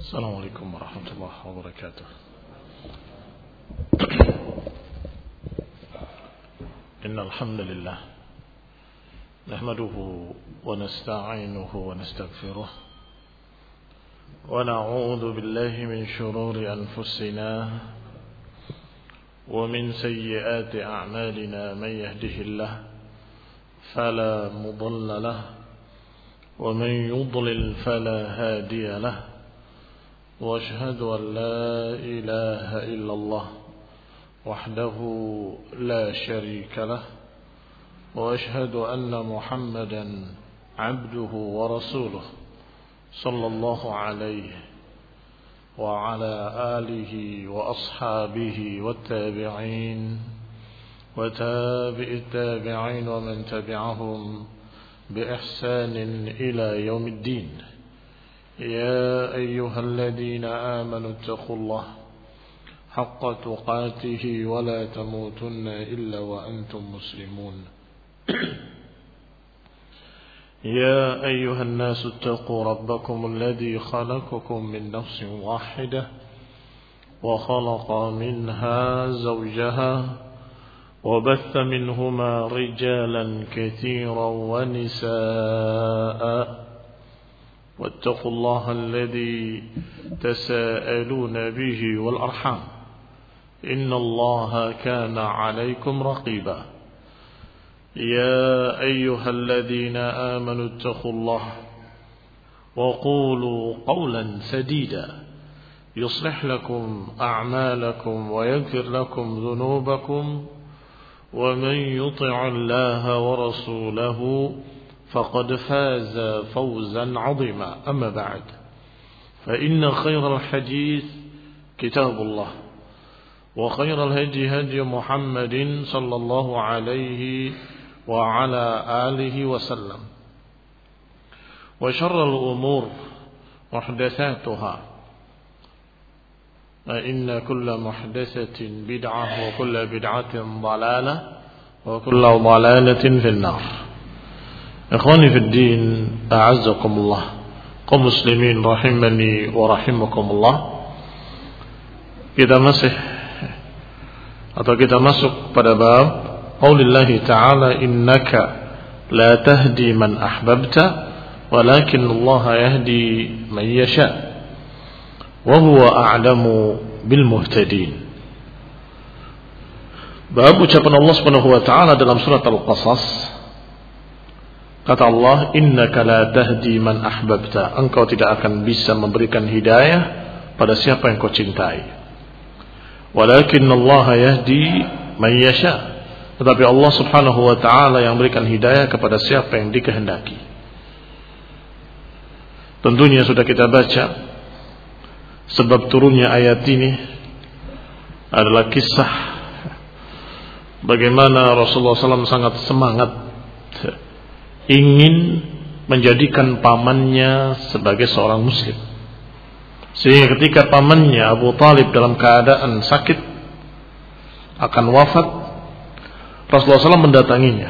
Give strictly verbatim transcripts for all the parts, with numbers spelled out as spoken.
السلام عليكم ورحمة الله وبركاته. إن الحمد لله نحمده ونستعينه ونستغفره ونعوذ بالله من شرور أنفسنا ومن سيئات أعمالنا. من يهده الله فلا مضل له ومن يضلل فلا هادي له، وأشهد أن لا إله إلا الله وحده لا شريك له، وأشهد أن محمدا عبده ورسوله صلى الله عليه وعلى آله وأصحابه والتابعين وتابع التابعين ومن تبعهم بإحسان إلى يوم الدين. يا أيها الذين آمنوا اتقوا الله حق تقاته ولا تموتن إلا وأنتم مسلمون. يا أيها الناس اتقوا ربكم الذي خلقكم من نفس واحدة وخلق منها زوجها وبث منهما رجالا كثيرا ونساء، واتقوا الله الذي تساءلون به والأرحام إن الله كان عليكم رقيبا. يا أيها الذين آمنوا اتقوا الله وقولوا قولا سديدا يصلح لكم أعمالكم ويغفر لكم ذنوبكم، ومن يطع الله ورسوله فقد فاز فوزا عظيما. أما بعد، فإن خير الحديث كتاب الله، وخير الهدي هدي محمد صلى الله عليه وعلى آله وسلم، وشر الأمور محدثاتها، فإن كل محدثة بدعة وكل بدعة ضلالة وكل ضلالة في النار. Ikhwani fi din, a'azzakumullah, kaum muslimin rahimani wa rahimakumullah. Kita masih atau kita masuk pada bab qaulillahi ta'ala, innaka la tahdi man ahbabta walakin Allah yahdi man yasha wa huwa a'lamu bil muhtadin. Bab ucapan Allah Subhanahu wa ta'ala dalam surat Al-Qasas. Kata Allah, innaka la tahdi man ahbabta, engkau tidak akan bisa memberikan hidayah pada siapa yang kau cintai. Walakin Allah yahdi man yasha, tetapi Allah Subhanahu wa ta'ala yang memberikan hidayah kepada siapa yang dikehendaki. Tentunya sudah kita baca sebab turunnya ayat ini adalah kisah bagaimana Rasulullah shallallahu alaihi wasallam sangat semangat ingin menjadikan pamannya sebagai seorang muslim, sehingga ketika pamannya Abu Talib dalam keadaan sakit akan wafat, Rasulullah shallallahu alaihi wasallam mendatanginya,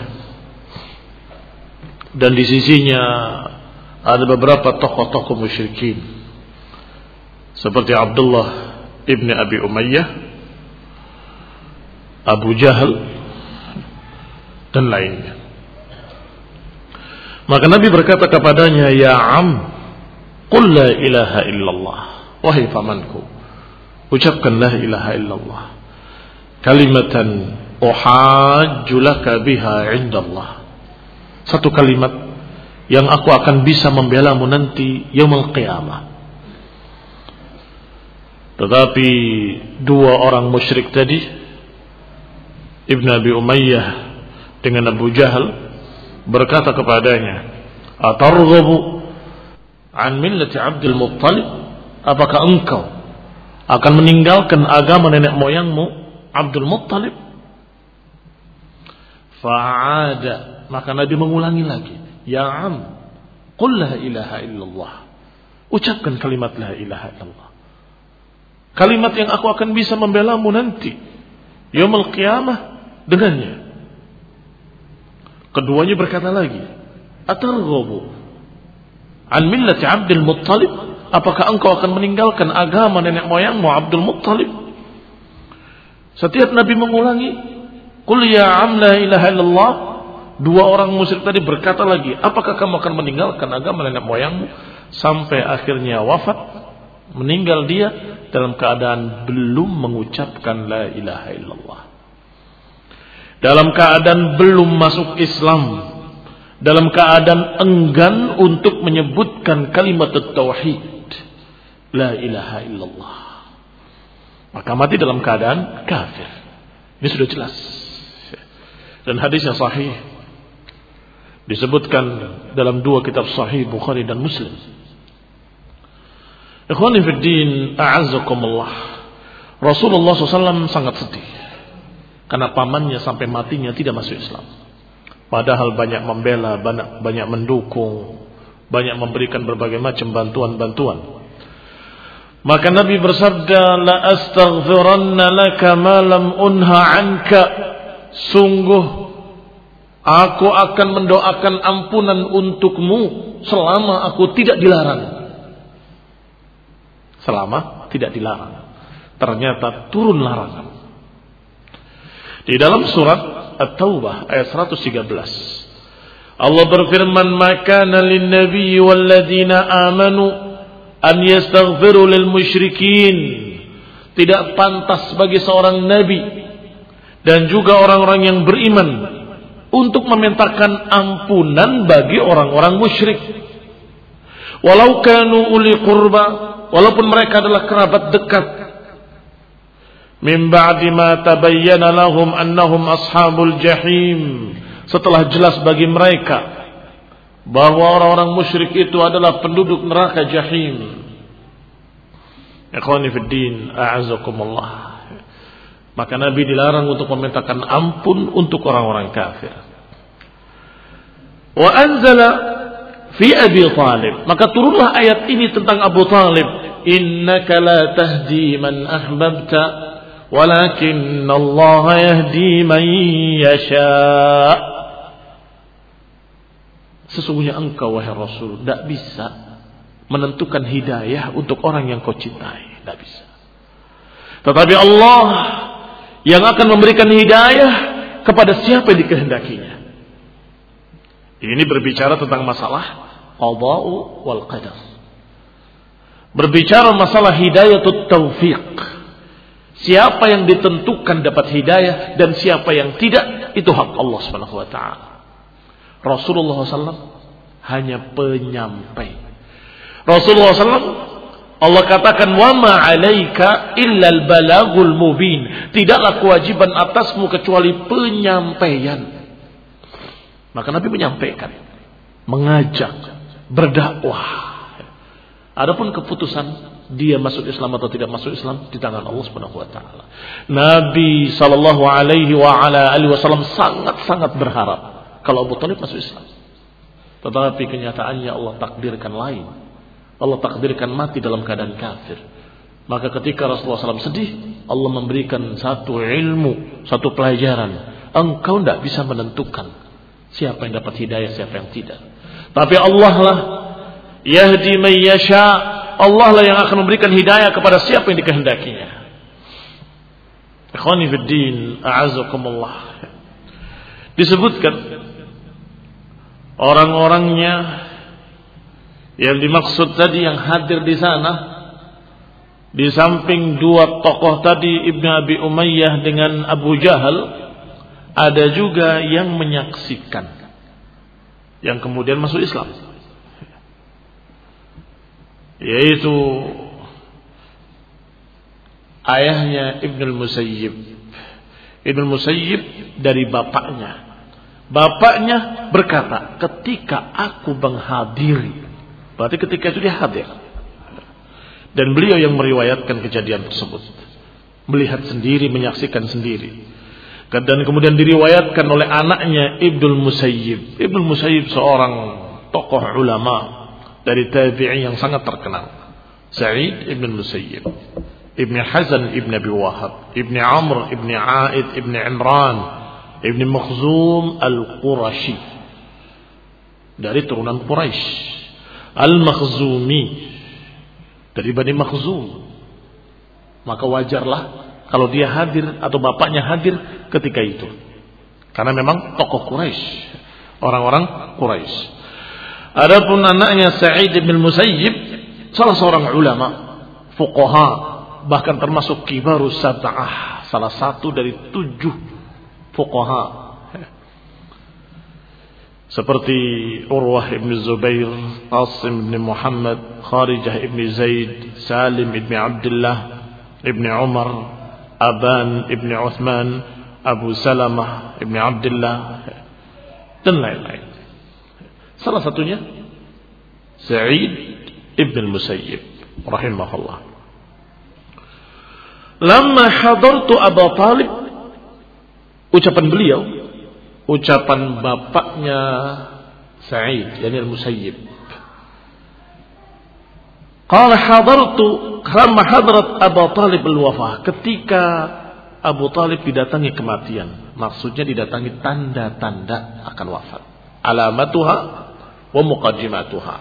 dan di sisinya ada beberapa tokoh-tokoh musyrikin seperti Abdullah ibn Abi Umayyah, Abu Jahal dan lainnya. Maka Nabi berkata kepadanya, ya am, qul la ilaha illallah, wahai pamanku, ucapkan la ilaha illallah, kalimatan uhajju laka biha indallah, satu kalimat yang aku akan bisa membelamu nanti yaumul qiyamah. Tetapi dua orang musyrik tadi, Ibn Abi Umayyah dengan Abu Jahal, berkata kepadanya, atarghabu an millati Abdul Muttalib, apakah engkau akan meninggalkan agama nenek moyangmu Abdul Muttalib? Fa'ada, maka Nabi mengulangi lagi, ya am, qul la ilaha illallah, ucapkan kalimat la ilaha illallah, kalimat yang aku akan bisa membelamu nanti yaumul qiyamah dengannya. Keduanya berkata lagi, atarghabu an millati Abdul Muttalib, apakah engkau akan meninggalkan agama nenek moyangmu Abdul Muttalib? Setiap Nabi mengulangi, qul ya am la ilaha illallah. Dua orang musyrik tadi berkata lagi, apakah kamu akan meninggalkan agama nenek moyangmu? Sampai akhirnya wafat, meninggal dia dalam keadaan belum mengucapkan la ilaha illallah, dalam keadaan belum masuk Islam, dalam keadaan enggan untuk menyebutkan kalimat tauhid la ilaha illallah, maka mati dalam keadaan kafir. Ini sudah jelas, dan hadisnya sahih, disebutkan dalam dua kitab sahih Bukhari dan Muslim. Ikhwani fid din, a'azzakumullah. Rasulullah shallallahu alaihi wasallam sangat sedih karena pamannya sampai matinya tidak masuk Islam. Padahal banyak membela, banyak, banyak mendukung, banyak memberikan berbagai macam bantuan-bantuan. Maka Nabi bersabda, la astaghfiranna laka ma lam unha anka. Sungguh aku akan mendoakan ampunan untukmu selama aku tidak dilarang. Selama tidak dilarang. Ternyata turun larangan. Di dalam surat At-Taubah ayat seratus tiga belas, Allah berfirman, "Maka lin nabiyyi wal ladzina amanu an yastaghfiru lil musyrikin." Tidak pantas bagi seorang nabi dan juga orang-orang yang beriman untuk memintakan ampunan bagi orang-orang musyrik. Walau kanu uli qurba, walaupun mereka adalah kerabat dekat. Min ba'di ma tabayyana lahum annahum ashabul jahim. Setelah jelas bagi mereka bahwa orang-orang musyrik itu adalah penduduk neraka jahim. Ikhwani fid din, a'azzakumullah. Maka Nabi dilarang untuk memintakan ampun untuk orang-orang kafir. Wa anzala fi Abi Talib. Maka turunlah ayat ini tentang Abu Talib. Innaka la tahdi man ahbabta walakin Allah yahdi man yasha. Sesungguhnya engkau wahai Rasul tidak bisa menentukan hidayah untuk orang yang kau cintai, tidak bisa. Tetapi Allah yang akan memberikan hidayah kepada siapa yang dikehendakinya. Ini berbicara tentang masalah qada'u wal qadar. Berbicara masalah hidayatut taufiq. Siapa yang ditentukan dapat hidayah dan siapa yang tidak, itu hak Allah Subhanahu wa taala. Rasulullah shallallahu alaihi wasallam hanya penyampai. Rasulullah shallallahu alaihi wasallam Allah katakan, wa ma 'alaika illal balagul mubin. Tidaklah kewajiban atasmu kecuali penyampaian. Maka Nabi menyampaikan, mengajak, berdakwah. Adapun keputusan dia masuk Islam atau tidak masuk Islam di tangan Allah Subhanahu wa taala. Nabi sallallahu alaihi wa ala alihi wasallam sangat-sangat berharap kalau Abu Thalib masuk Islam. Tetapi kenyataannya Allah takdirkan lain. Allah takdirkan mati dalam keadaan kafir. Maka ketika Rasulullah shallallahu alaihi wasallam sedih, Allah memberikan satu ilmu, satu pelajaran. Engkau tidak bisa menentukan siapa yang dapat hidayah, siapa yang tidak. Tapi Allah lah yahdi man yasha. Allah lah yang akan memberikan hidayah kepada siapa yang dikehendakinya. Ikhwani fid din, a'azzakumullah. Disebutkan orang-orangnya yang dimaksud tadi yang hadir di sana, di samping dua tokoh tadi Ibnu Abi Umayyah dengan Abu Jahal, ada juga yang menyaksikan, yang kemudian masuk Islam, yaitu ayahnya Ibnul Musayyib. Ibnul Musayyib dari bapaknya. Bapaknya berkata, ketika aku menghadiri, berarti ketika itu dia hadir, dan beliau yang meriwayatkan kejadian tersebut, melihat sendiri, menyaksikan sendiri, dan kemudian diriwayatkan oleh anaknya Ibnul Musayyib. Ibnul Musayyib seorang tokoh ulama dari tabi'in yang sangat terkenal, Sa'id Ibn Musayyib, Ibn Hazan Ibn Abi Wahab, Ibn Amr Ibn Aid Ibn Imran Ibn Makhzum Al-Qurashi, dari turunan Quraisy, Al-Makhzumi. dari Bani Makhzum. Maka wajarlah kalau dia hadir atau bapaknya hadir ketika itu. Karena memang tokoh Quraisy, orang-orang Quraisy. Adapun anaknya Sa'id bin Musayyib, salah seorang ulama, fuqaha, bahkan termasuk kibarus sab'ah, salah satu dari tujuh fuqaha. Seperti Urwah ibn Zubair, Qasim ibn Muhammad, Kharijah ibn Zaid, Salim ibn Abdullah, ibn Umar, Aban ibn Uthman, Abu Salamah ibn Abdullah, dan lain-lain. Salah satunya Sa'id ibn Musayyib rahimahullah. Lamma hadartu Abu Talib, ucapan beliau, ucapan bapaknya Sa'id, yani Al-Musayyib. Qala hadartu lamma hadarat Abu Talib al-wafah, ketika Abu Talib didatangi kematian, maksudnya didatangi tanda-tanda akan wafat, alamatuha wa muqaddimatuha.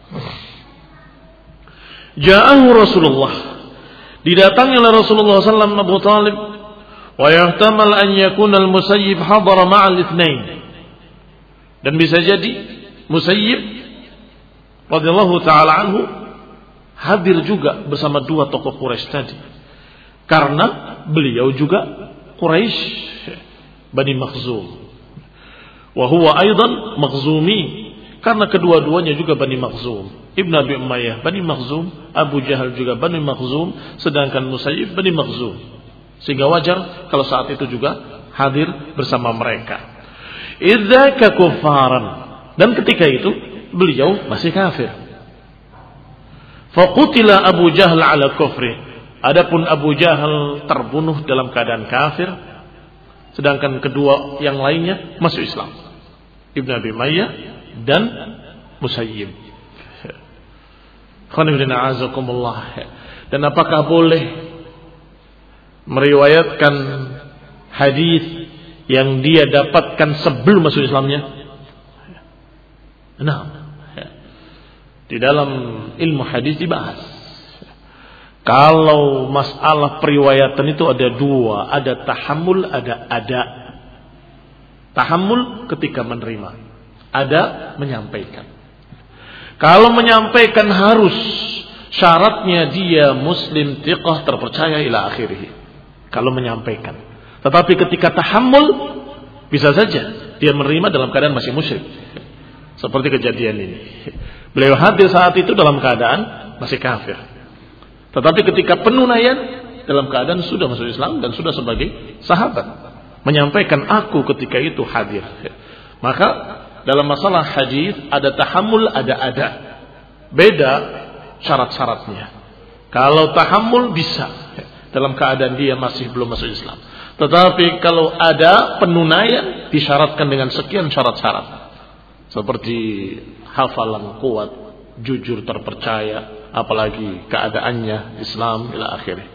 Ja'ahu Rasulullah, didatangi oleh Rasulullah sallallahu alaihi wasallam Abu Talib, wa yahtamal an yakuna al-Musayyib hadara ma'al itsnain, dan bisa jadi Musayyib radhiyallahu taala anhu hadir juga bersama dua tokoh Quraisy tadi, karena beliau juga Quraisy Bani Makhzum, wa huwa aidan Makhzumi, karena kedua-duanya juga Bani Makhzum. Ibn Abi Umayyah Bani Makhzum, Abu Jahal juga Bani Makhzum, sedangkan Musayyib Bani Makhzum. Sehingga wajar kalau saat itu juga hadir bersama mereka. Idzaka kufaran, dan ketika itu beliau masih kafir. Faqutila Abu Jahal ala kufri, adapun Abu Jahal terbunuh dalam keadaan kafir, sedangkan kedua yang lainnya masuk Islam, Ibn Abi Umayyah dan Musayyib. Dan apakah boleh meriwayatkan hadis yang dia dapatkan sebelum masuk Islamnya? Nah, di dalam ilmu hadis dibahas. Kalau masalah periwayatan itu ada dua, ada tahammul, ada ada. Tahammul ketika menerima, ada menyampaikan. Kalau menyampaikan harus syaratnya dia muslim thiqah terpercaya ila akhirih. Kalau menyampaikan. Tetapi ketika tahammul bisa saja dia menerima dalam keadaan masih musyrik. Seperti kejadian ini. Beliau hadir saat itu dalam keadaan masih kafir. Tetapi ketika penunaian dalam keadaan sudah masuk Islam dan sudah sebagai sahabat, menyampaikan aku ketika itu hadir. Maka dalam masalah hadis ada tahammul, ada ada. Beda syarat-syaratnya. Kalau tahammul bisa dalam keadaan dia masih belum masuk Islam. Tetapi kalau ada penunaian disyaratkan dengan sekian syarat-syarat. Seperti hafalan kuat, jujur terpercaya, apalagi keadaannya Islam ila akhirih.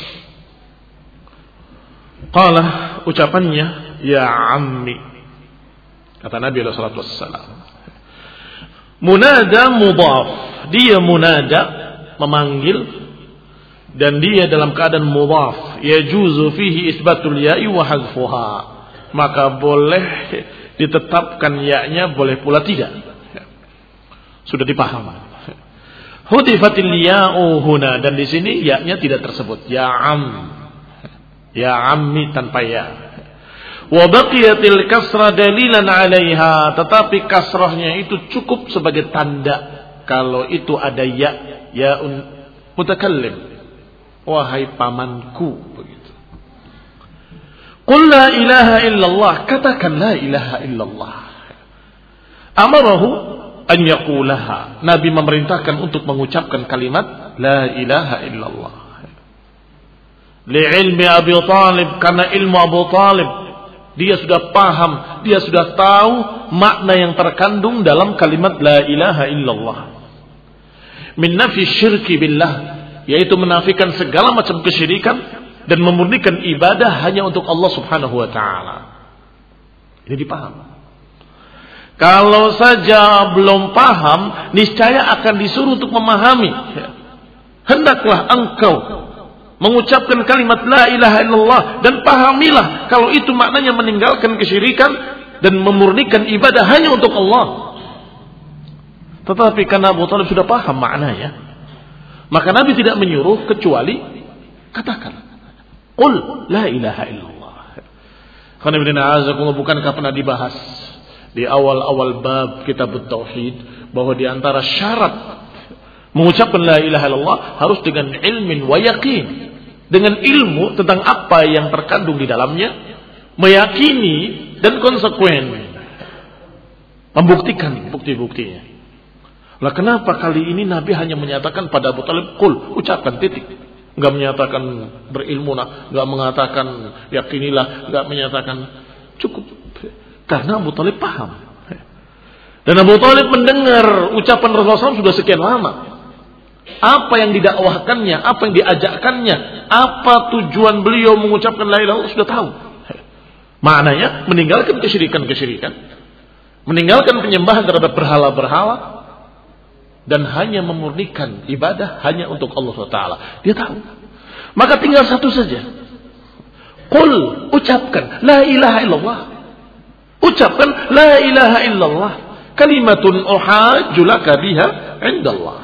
Qala, ucapannya ya ammi, kata Nabi sallallahu alaihi wasallam. Munada mudhaf, dia munada memanggil dan dia dalam keadaan mudhaf, yajuzu fihi isbatul ya'i wa hadfuha, maka boleh ditetapkan ya-nya, boleh pula tidak. Sudah dipahami. Hudifatil ya'u huna, dan di sini ya-nya tidak tersebut, ya am, ya ammi tanpa ya. Wa baqiyatil kasra dalilan 'alaiha, tetapi kasrahnya itu cukup sebagai tanda kalau itu ada ya, yaun mutakallim, wahai pamanku, begitu. Qul la ilaha illallah, katakan la ilaha illallah. Amarahu an yaqulaha, Nabi memerintahkan untuk mengucapkan kalimat la ilaha illallah. Li'ilmi Abi Talib, karena ilmu Abu Talib, dia sudah paham, dia sudah tahu makna yang terkandung dalam kalimat la ilaha illallah. Min nafi syirki billah, yaitu menafikan segala macam kesyirikan dan memurnikan ibadah hanya untuk Allah Subhanahu wa taala. Ini dipaham. Kalau saja belum paham, niscaya akan disuruh untuk memahami. hendaklah engkau mengucapkan kalimat la ilaha illallah dan pahamilah kalau itu maknanya meninggalkan kesyirikan dan memurnikan ibadah hanya untuk Allah. Tetapi karena Abu Thalib sudah paham maknanya, maka Nabi tidak menyuruh kecuali katakan qul la ilaha illallah. Karena bukankah pernah dibahas di awal-awal bab kitab tauhid bahwa di antara syarat mengucapkan la ilaha illallah harus dengan ilmin wa yaqin, dengan ilmu tentang apa yang terkandung di dalamnya, meyakini dan konsekuen membuktikan bukti-buktinya. Lah kenapa kali ini Nabi hanya menyatakan pada Abu Thalib qul, ucapkan titik, enggak menyatakan berilmu, enggak mengatakan yakinilah, enggak menyatakan cukup. Karena Abu Thalib paham. Dan Abu Thalib mendengar ucapan Rasulullah shallallahu alaihi wasallam sudah sekian lama. Apa yang didakwahkannya, apa yang diajakkannya, apa tujuan beliau mengucapkan la ilaha illallah sudah tahu. Maknanya meninggalkan kesyirikan-kesyirikan, meninggalkan penyembahan terhadap berhala-berhala, dan hanya memurnikan ibadah hanya untuk Allah subhanahu wa taala. Dia tahu. Maka tinggal satu saja. Qul, ucapkan la ilaha illallah. Ucapkan la ilaha illallah. Kalimatun uhajju laka biha indallah.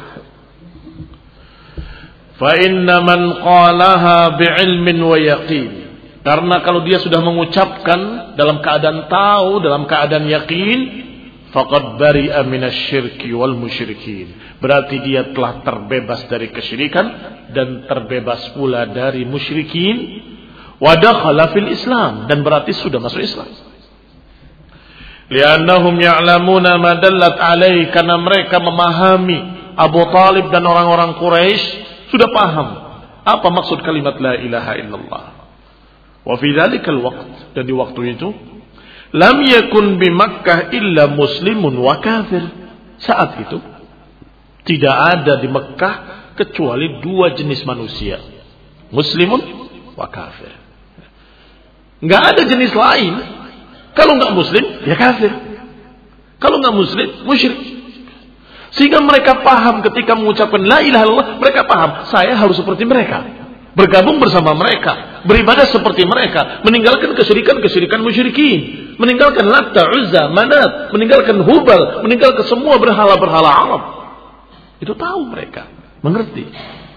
Fa inna man qalaha bi'ilmin wa yaqin. Karena kalau dia sudah mengucapkan dalam keadaan tahu, dalam keadaan yakin, faqad bari'a minasyirki wal musyrikin. Berarti dia telah terbebas dari kesyirikan dan terbebas pula dari musyrikin. Wa dakhala fil Islam, dan berarti sudah masuk Islam. Li'annahum ya'lamuna ma dallat alaihi, karena mereka memahami, Abu Thalib dan orang-orang Quraisy sudah paham apa maksud kalimat la ilaha illallah. Wa fi dzalikal waqt, dan di waktu itu lam yakun bi Makkah illa muslimun wa kafir. Saat itu tidak ada di Mekah kecuali dua jenis manusia, muslimun wa kafir. Enggak ada jenis lain. Kalau enggak muslim ya kafir, kalau enggak muslim musyrik. Sehingga mereka paham ketika mengucapkan la ilaha illallah, mereka paham saya harus seperti mereka, bergabung bersama mereka, beribadah seperti mereka, meninggalkan kesyirikan-kesyirikan musyrikin, meninggalkan Latta, Uzza, Manat, meninggalkan Hubal, meninggalkan semua berhala-berhala Arab. Itu tahu mereka, mengerti.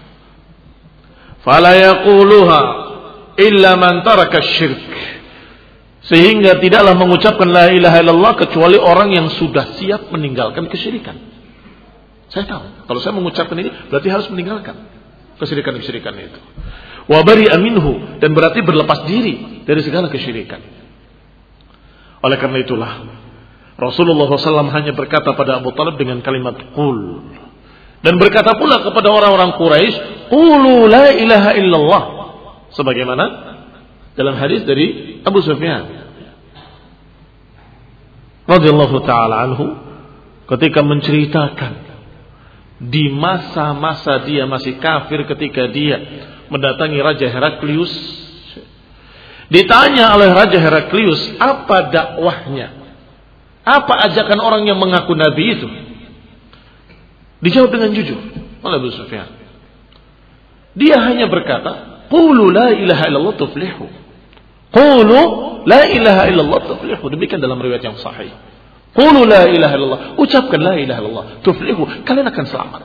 Fala yaquluha illa man taraka syirk. Sehingga tidaklah mengucapkan la ilaha illallah kecuali orang yang sudah siap meninggalkan kesyirikan. Saya tahu, kalau saya mengucapkan ini berarti harus meninggalkan kesyirikan-kesyirikan itu. Wa bari'a minhu, dan berarti berlepas diri dari segala kesyirikan. Oleh karena itulah Rasulullah shallallahu alaihi wasallam hanya berkata pada Abu Thalib dengan kalimat qul, dan berkata pula kepada orang-orang Quraisy, qulu la ilaha illallah, sebagaimana dalam hadis dari Abu Sufyan radhiyallahu taala anhu ketika menceritakan di masa-masa dia masih kafir, ketika dia mendatangi Raja Heraklius, ditanya oleh Raja Heraklius apa dakwahnya, apa ajakan orang yang mengaku nabi itu. Dijawab dengan jujur oleh Abu Sufyan. Dia hanya berkata, qulu la ilaha illallah tuflihu. Qulu la ilaha illallah tuflihu. Demikian dalam riwayat yang sahih. Qulu la ilaha illallah, ucapkan la ilaha illallah tuflihu, kalian akan selamat.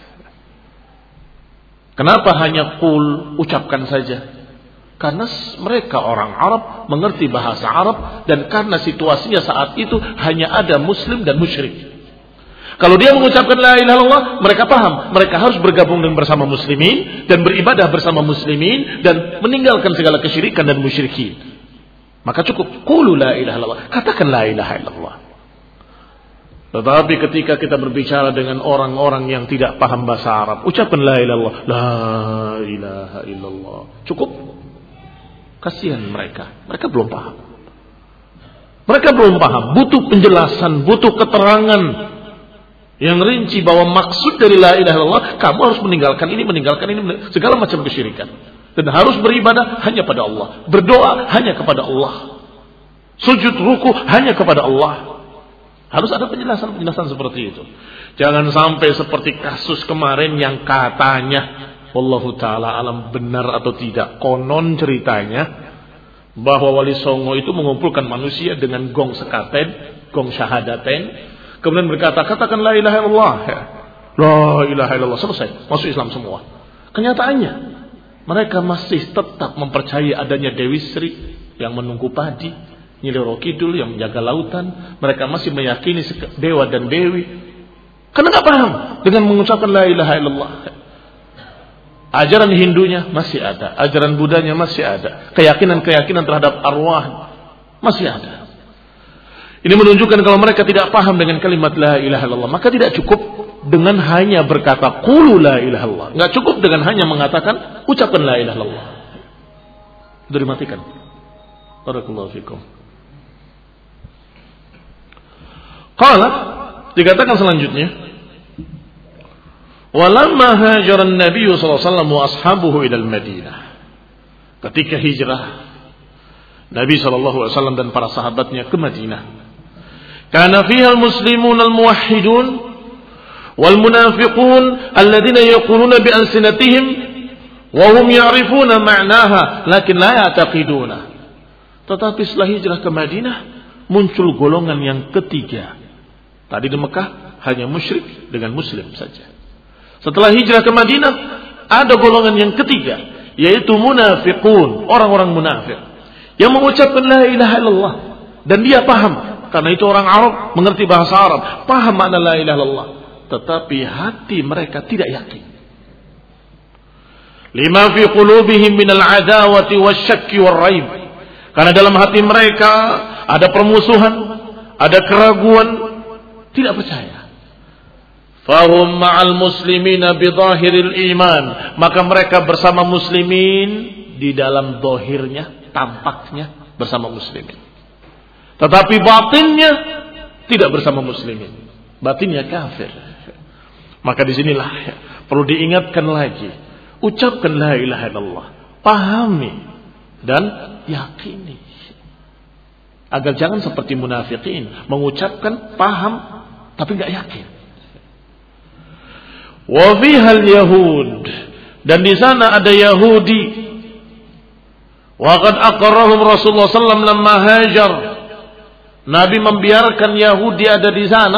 Kenapa hanya qul, ucapkan saja? Karena mereka orang Arab, mengerti bahasa Arab, dan karena situasinya saat itu hanya ada muslim dan musyrik. Kalau dia mengucapkan la ilaha illallah, mereka paham mereka harus bergabung dengan bersama muslimin dan beribadah bersama muslimin dan meninggalkan segala kesyirikan dan musyrikin. Maka cukup qulu la ilaha illallah, katakan la ilaha illallah. Tetapi ketika kita berbicara dengan orang-orang yang tidak paham bahasa Arab, ucapkan la ilaha illallah, la ilaha illallah, cukup. Kasihan mereka, mereka belum paham. Mereka belum paham, butuh penjelasan, butuh keterangan yang rinci bahwa maksud dari la ilaha illallah, kamu harus meninggalkan ini, meninggalkan ini, segala macam kesyirikan, dan harus beribadah hanya pada Allah, berdoa hanya kepada Allah, sujud ruku hanya kepada Allah. Harus ada penjelasan-penjelasan seperti itu. Jangan sampai seperti kasus kemarin yang katanya wallahu taala alam benar atau tidak. Konon ceritanya bahwa Wali Songo itu mengumpulkan manusia dengan gong sekaten, gong syahadaten, kemudian berkata, katakan la ilaha illallah. La ilaha illallah, selesai, masuk Islam semua. Kenyataannya mereka masih tetap mempercayai adanya Dewi Sri yang menunggu padi, Nyi Roro Kidul yang menjaga lautan. Mereka masih meyakini dewa dan dewi karena nggak paham dengan mengucapkan la ilaha illallah. Ajaran Hindunya masih ada, ajaran Budanya masih ada, keyakinan-keyakinan terhadap arwah masih ada. Ini menunjukkan kalau mereka tidak paham dengan kalimat la ilaha illallah, maka tidak cukup dengan hanya berkata qulu la ilaha illallah. Enggak cukup dengan hanya mengatakan ucapkan la ilaha illallah. Sudah dimatikan. Barakallahu fikum. Qala, dikatakan selanjutnya, walamma hajara an-nabiy sallallahu alaihi wasallam wa ashabuhu ila al-Madinah. Ketika hijrah Nabi sallallahu alaihi wasallam dan para sahabatnya ke Madinah, kana fiha al-muslimun al-muwahhidun wal munafiqun alladziina yaquluna bi alsinatihim wa hum ya'rifuna ma'naha lakin la ya'taqiduna. Tetapi setelah hijrah ke Madinah muncul golongan yang ketiga. Tadi di Mekah hanya musyrik dengan muslim saja. Setelah hijrah ke Madinah ada golongan yang ketiga, yaitu munafiqun, orang-orang munafik yang mengucapkan la ilaha illallah dan dia paham karena itu orang Arab, mengerti bahasa Arab, paham makna la ilaha illallah, tetapi hati mereka tidak yakin. Lima fi qulubihim minal adawati wasyakki warraib. Karena dalam hati mereka ada permusuhan, ada keraguan, tidak percaya. Fahum ma'al muslimina bidhahiril iman. Maka mereka bersama muslimin di dalam dohirnya, tampaknya bersama muslimin. Tetapi batinnya tidak bersama muslimin. Batinnya kafir. Maka disinilah perlu diingatkan lagi. Ucapkan la ilaha illallah. Pahami dan yakini. Agar jangan seperti munafikin, mengucapkan paham tapi enggak yakin. Wa fihal yahud, dan di sana ada Yahudi. Wa qad aqarrahum Rasulullah sallallahu alaihi wasallam lamma hajar. Nabi membiarkan Yahudi ada di sana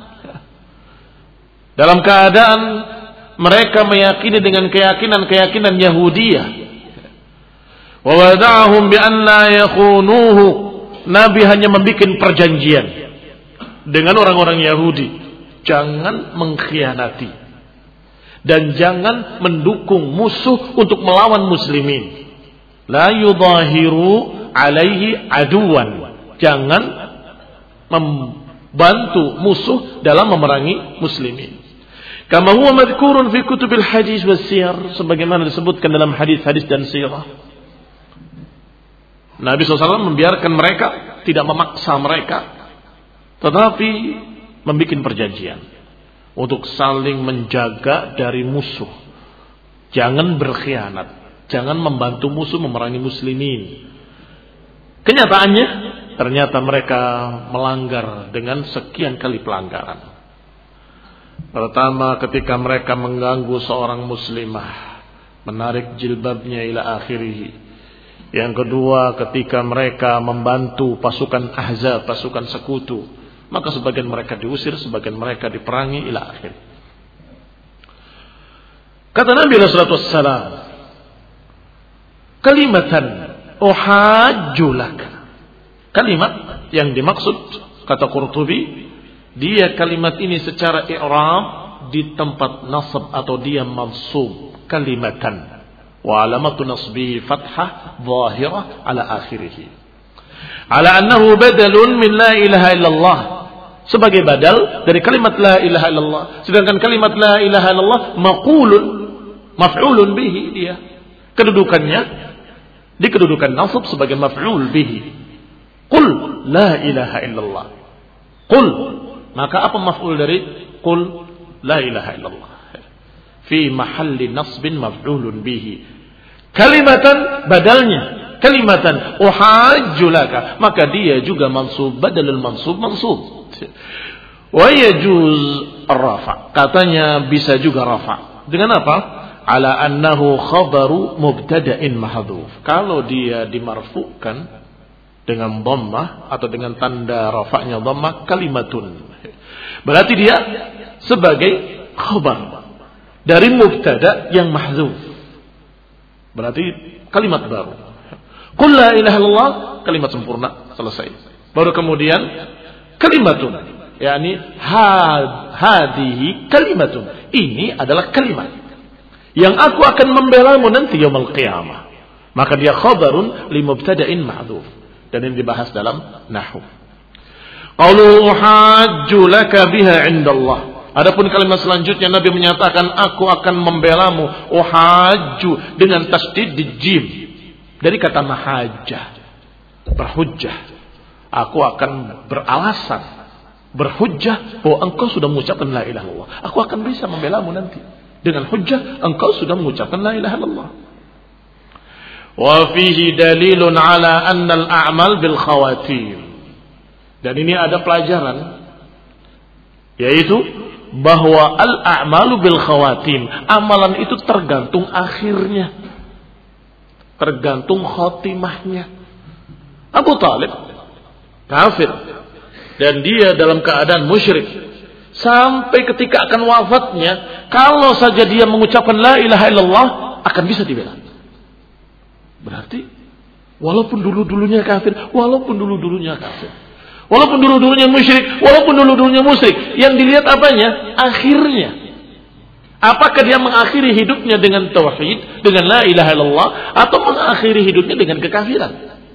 dalam keadaan mereka meyakini dengan keyakinan-keyakinan Yahudiyah. Wa wada'ahum bi an la yakhunuhu. Nabi hanya membuat perjanjian dengan orang-orang Yahudi, jangan mengkhianati dan jangan mendukung musuh untuk melawan muslimin. La yudahiru alaihi aduwan. Jangan membantu musuh dalam memerangi muslimin. Kama huwa madhkurun fi kutubil hadis was siyar, sebagaimana disebutkan dalam hadis-hadis dan sirah. Nabi shallallahu alaihi wasallam membiarkan mereka, tidak memaksa mereka, tetapi membuat perjanjian untuk saling menjaga dari musuh. Jangan berkhianat, jangan membantu musuh memerangi muslimin. Kenyataannya, ternyata mereka melanggar dengan sekian kali pelanggaran. Pertama, ketika mereka mengganggu seorang muslimah, menarik jilbabnya ila akhirih. Yang kedua, ketika mereka membantu pasukan ahzab, pasukan sekutu, maka sebagian mereka diusir, sebagian mereka diperangi ila akhir. Kata Nabi sallallahu alaihi wasallam, kalimatan uhajju lak. Kalimat yang dimaksud, kata Qurtubi, dia kalimat ini secara i'rab di tempat nasab atau dia mansub, kalimatan. Wa alamatu nasbihi fathah zahirah ala akhirih. Ala annahu badalun min la ilaha illallah. Sebagai badal dari kalimat la ilaha illallah. Sedangkan kalimat la ilaha illallah maqulun, maf'ulun bihi dia. Kedudukannya di kedudukan nasab sebagai maf'ul bihi. Qul la ilaha illallah. Qul, maka apa maf'ul dari qul la ilaha illallah? Fi mahalli nasbin maf'ulun bihi. Kalimatan badalnya, kalimatan uhajju laka, maka dia juga mansub, badalul mansub mansub. Wa yajuz ar-rafa, katanya bisa juga rafa. Dengan apa? ala annahu khabaru mubtada'in mahdhuf. Kalau dia dimarfu'kan dengan dhammah atau dengan tanda rafa'nya dhammah, kalimatun. Berarti dia sebagai khabar dari mubtada yang mahdzuf. Berarti kalimat baru. Qul la ilaha illallah, kalimat sempurna, selesai. Baru kemudian kalimatun, yakni had hadihi kalimatun. Ini adalah kalimat yang aku akan membelamu nanti yaumul qiyamah. Maka dia khabarun li mubtada'in ma'dzuf. Dan ini dibahas dalam nahwu. Qalu uhajju laka biha 'indallah. Adapun kalimat selanjutnya Nabi menyatakan aku akan membelamu, uhajju dengan tasdid di jim. Dari kata mahajjah, berhujjah. Aku akan beralasan, berhujjah bahwa engkau sudah mengucapkan la ilaha illallah. Aku akan bisa membelamu nanti dengan hujjah engkau sudah mengucapkan la ilaha illallah. Wa fihi dalilun ala anna al-a'mal bil khawatim. Dan ini ada pelajaran, yaitu bahwa al-a'malu bil khawatim, amalan itu tergantung akhirnya, tergantung khotimahnya. Abu Talib kafir dan dia dalam keadaan musyrik sampai ketika akan wafatnya, kalau saja dia mengucapkan la ilaha illallah akan bisa dibela. Berarti walaupun dulu-dulunya kafir, walaupun dulu-dulunya kafir, walaupun dulu-dulunya musyrik, walaupun dulu-dulunya musyrik, yang dilihat apanya? Akhirnya. Apakah dia mengakhiri hidupnya dengan tauhid, dengan la ilaha illallah, atau mengakhiri hidupnya dengan kekafiran?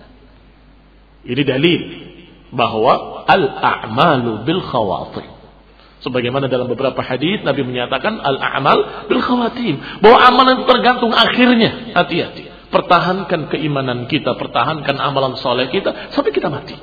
Ini dalil bahwa al-a'malu bil khawatim. Sebagaimana dalam beberapa hadis Nabi menyatakan al-a'mal bil khawatim, bahwa amalan itu tergantung akhirnya. Hati-hati. Pertahankan keimanan kita, pertahankan amalan saleh kita sampai kita mati.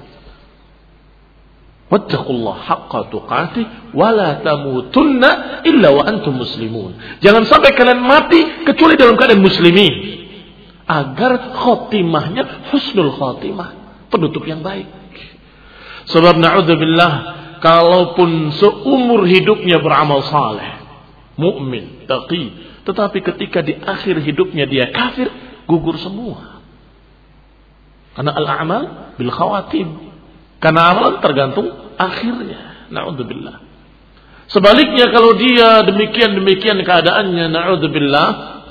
Wattaqullaha haqqa tuqatih wa la tamutunna illa wa antum muslimun. Jangan sampai kalian mati kecuali dalam keadaan muslimin, agar khotimahnya husnul khotimah, penutup yang baik. Sebab na'udzubillah, kalaupun seumur hidupnya beramal saleh, mukmin, taqi, tetapi ketika di akhir hidupnya dia kafir, gugur semua. Karena al-a'mal bil khawatim. Karena amalan tergantung akhirnya. Na'udzubillah. Sebaliknya kalau dia demikian-demikian keadaannya, na'udzubillah,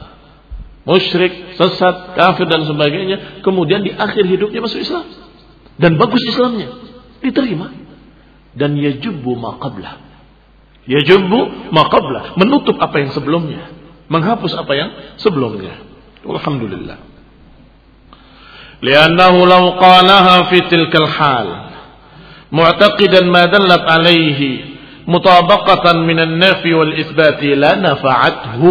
musyrik, sesat, kafir dan sebagainya, kemudian di akhir hidupnya masuk Islam dan bagus Islamnya, diterima, dan yajubbu ma qablah. Yajubbu ma qablah, menutup apa yang sebelumnya, menghapus apa yang sebelumnya. Alhamdulillah. Li'annahu law qalaha fi tilkal hal mu'taqidan ma dallat alayhi mutabaqatan min an-nafi wal itsbati la nafa'athu.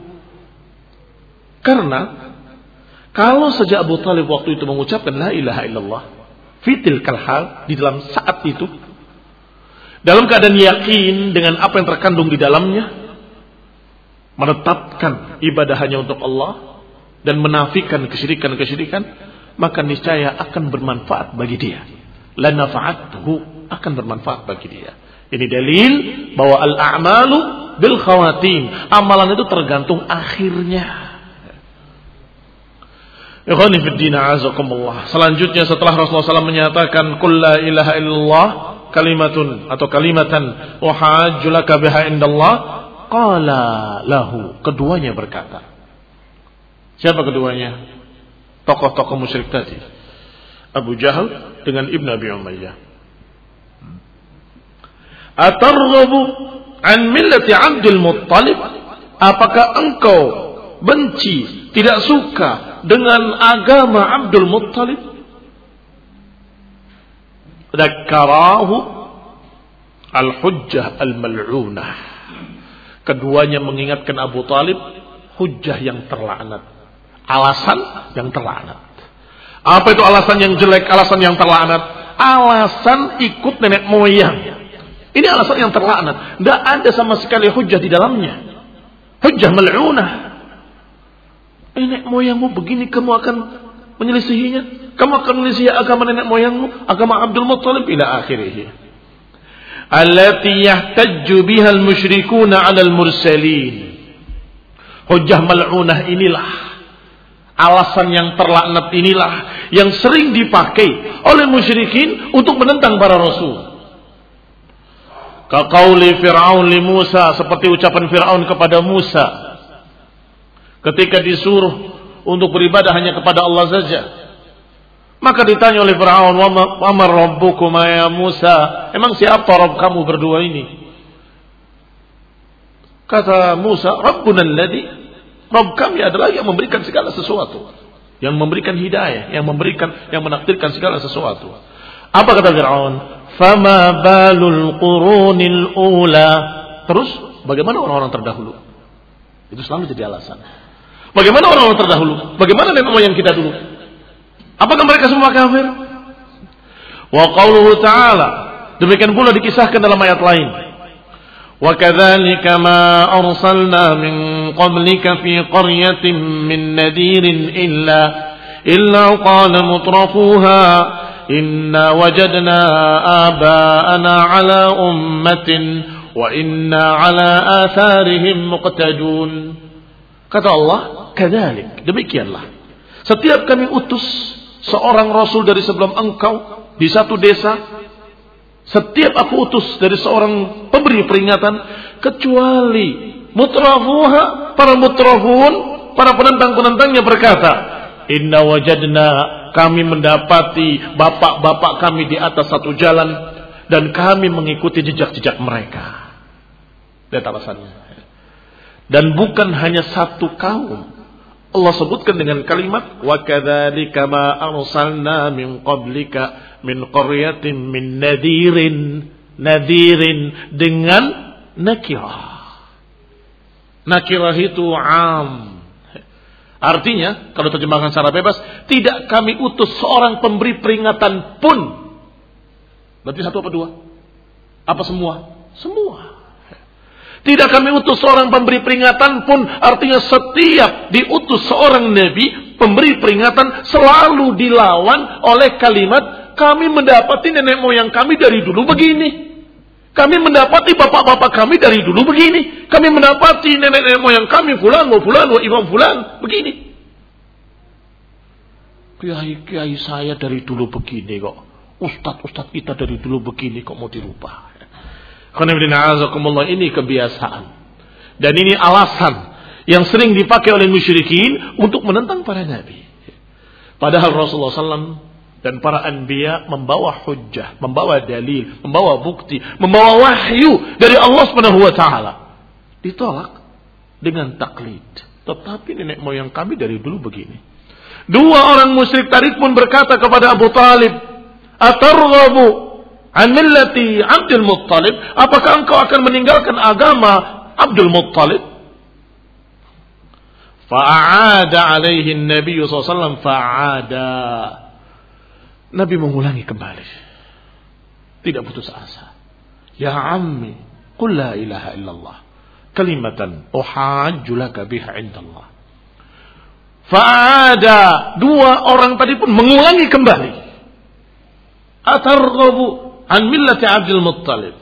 Karena kalau saja Abu Talib waktu itu mengucapkan la ilaha illallah fi tilkal hal, di dalam saat itu, dalam keadaan yakin dengan apa yang terkandung di dalamnya, menetapkan ibadah hanya untuk Allah dan menafikan kesyirikan-kesyirikan, maka niscaya akan bermanfaat bagi dia. La nafa'athu, akan bermanfaat bagi dia. Ini dalil bahwa al-a'malu bil khawatim, amalan itu tergantung akhirnya. Ikhwani fid din, a'azakumullah. Selanjutnya setelah Rasulullah shallallahu alaihi wasallam menyatakan qul la ilaha illallah kalimatun atau kalimatan wa hajju laka biha indallah, qala lahu, keduanya berkata. Siapa keduanya? Tokoh-tokoh musyrik tadi, Abu Jahal dengan Ibn Abi Umayyah. Atarghabu an millati Abdul Muttalib, apakah engkau benci, tidak suka dengan agama Abdul Muttalib? Dzakarahu al-hujjah al-mal'unah. Keduanya mengingatkan Abu Talib hujjah yang terlaknat, alasan yang terlaknat. Apa itu alasan yang jelek, alasan yang terlaknat? Alasan ikut nenek moyang. Ini alasan yang terlaknat. Tidak ada sama sekali hujjah di dalamnya. Hujjah mal'unah. Nenek moyangmu begini, kamu akan menyelisihinya? Kamu akan menyelisihi agama nenek moyangmu, agama Abdul Muttalib ila akhirih. Allati yahtajju biha al-musyrikuna 'ala al-mursalin. Hujjah mal'unah inilah, alasan yang terlaknat inilah yang sering dipakai oleh musyrikin untuk menentang para rasul. Kaqauli Fir'aun li Musa, seperti ucapan Fir'aun kepada Musa ketika disuruh untuk beribadah hanya kepada Allah saja. Maka ditanya oleh Fir'aun, "Wa ma rabbukuma ya Musa?" Emang siapa Rabb kamu berdua ini? Kata Musa, "Rabbuna alladhi," Rabb kami adalah yang memberikan segala sesuatu, yang memberikan hidayah, yang memberikan, yang menakdirkan segala sesuatu. Apa kata Fir'aun? "Fama balul qurunil ula." Terus bagaimana orang-orang terdahulu? Itu selalu jadi alasan. Bagaimana orang-orang terdahulu? Bagaimana nenek moyang kita dulu? Apakah mereka semua kafir? Wa qauluhu ta'ala, demikian pula dikisahkan dalam ayat lain. Wa kadzalika ma arsalna min qablika fi qaryatin min nadirin illa illa qala mutrafuha inna wajadna aba'ana ala ummatin wa inna ala atharihim muqtadun. Kata Allah, kadzalik, demikianlah. Setiap kami utus seorang rasul dari sebelum engkau di satu desa, setiap aku utus dari seorang pemberi peringatan, kecuali mutrafuha, para mutrafun, para penentang-penentangnya berkata, inna wajadna, kami mendapati bapak-bapak kami di atas satu jalan dan kami mengikuti jejak-jejak mereka. Lihat alasannya. Dan bukan hanya satu kaum. Allah sebutkan dengan kalimat wa kadzalika ma arsalna min qablika min qaryatin min nadirin, nadirin dengan nakirah. Nakirah itu am. Artinya kalau terjemahkan secara bebas, tidak kami utus seorang pemberi peringatan pun. Berarti satu apa dua? Apa semua? Semua. Tidak kami utus seorang pemberi peringatan pun, artinya setiap diutus seorang nabi, pemberi peringatan selalu dilawan oleh kalimat, kami mendapati nenek moyang kami dari dulu begini. Kami mendapati bapak-bapak kami dari dulu begini. Kami mendapati nenek-nenek moyang kami, fulan, wa fulan, wa imam fulan, begini. Kiai-kiai saya dari dulu begini kok. Ustadz-ustadz kita dari dulu begini kok mau dirubah. Ini kebiasaan. Dan ini alasan yang sering dipakai oleh musyrikin untuk menentang para nabi. Padahal Rasulullah shallallahu alaihi wasallam dan para anbiya membawa hujjah, membawa dalil, membawa bukti, membawa wahyu dari Allah Subhanahu wa taala. Ditolak dengan taklid. Tetapi nenek moyang kami dari dulu begini. Dua orang musyrik tadi pun berkata kepada Abu Talib, "Atarghabu an millati Abdul Muttalib?" Apakah engkau akan meninggalkan agama Abdul Muttalib? Fa'ada alaihi Nabi sallallahu alaihi wasallam fa'ada. Nabi mengulangi kembali. Tidak putus asa. Ya ammi, qul la ilaha illallah. Kalimatan uhajju laka biha indallah. Fa'ada. Dua orang tadi pun mengulangi kembali. Atarghabu an millati Abdul Muttalib.